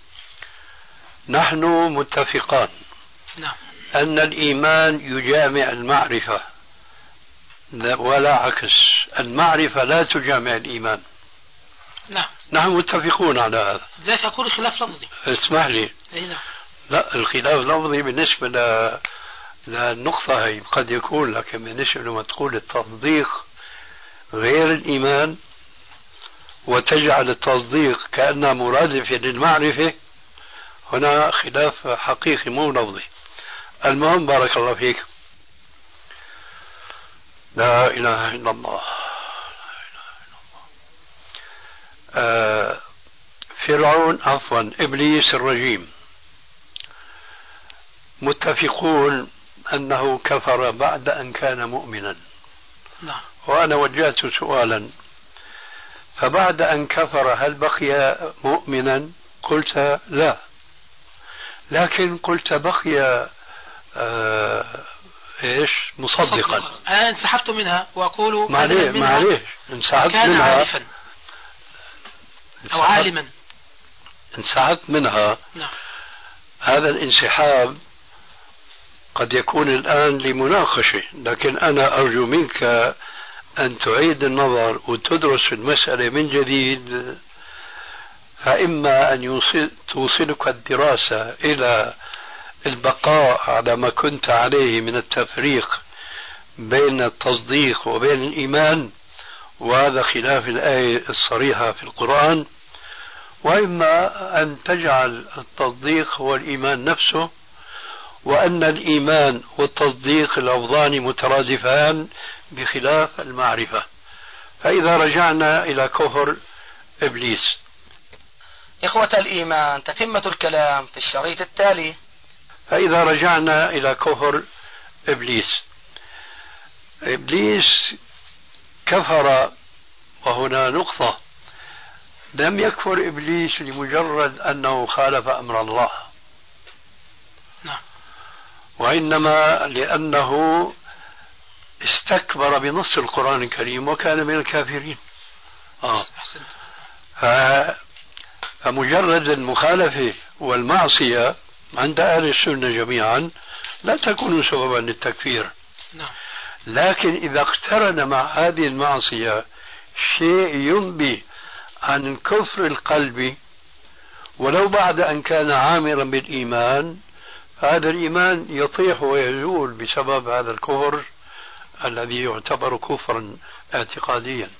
نحن متفقان أن الإيمان يجامع المعرفة ولا عكس، المعرفة لا تجامع الإيمان. نحن متفقون على هذا. ذلك أقول خلاف لفظي. اسمح لي. لا، الخلاف لفظي بالنسبة للنقطة هي قد يكون، لكن بالنسبة لما تقول التصديق غير الإيمان وتجعل التصديق كأنه مرادف للمعرفة، هنا خلاف حقيقي مو لفظي. المهم بارك الله فيك. لا إله إلا الله. فرعون عفوا إبليس الرجيم متفقون أنه كفر بعد أن كان مؤمنا. وأنا وجهت سؤالا: فبعد أن كفر هل بقي مؤمنا؟ قلت لا، لكن قلت بقي ايش مصدقا. أنا انسحبت منها وأقول معليش انسحبت كان منها عارفا أو عالما، انسحبت منها. هذا الانسحاب قد يكون الآن لمناقشة، لكن أنا أرجو منك أن تعيد النظر وتدرس المسألة من جديد، فإما أن توصلك الدراسة إلى البقاء على ما كنت عليه من التفريق بين التصديق وبين الإيمان، وهذا خلاف الآية الصريحة في القرآن، وإما أن تجعل التصديق هو الإيمان نفسه، وأن الإيمان والتصديق لفظان مترادفان بخلاف المعرفة. فإذا رجعنا إلى كفر إبليس. إخوة الإيمان، تتمة الكلام في الشريط التالي. فإذا رجعنا إلى كفر إبليس كفر، وهنا نقطة: لم يكفر إبليس لمجرد أنه خالف أمر الله، وإنما لأنه استكبر بنص القرآن الكريم وكان من الكافرين. فمجرد المخالفة والمعصية عند أهل السنة جميعا لا تكون سببا للتكفير. لكن إذا اقترن مع هذه المعصية شيء ينبي عن كفر القلب ولو بعد أن كان عامرا بالإيمان، هذا الإيمان يطيح ويزول بسبب هذا الكفر الذي يعتبر كفرا اعتقاديا.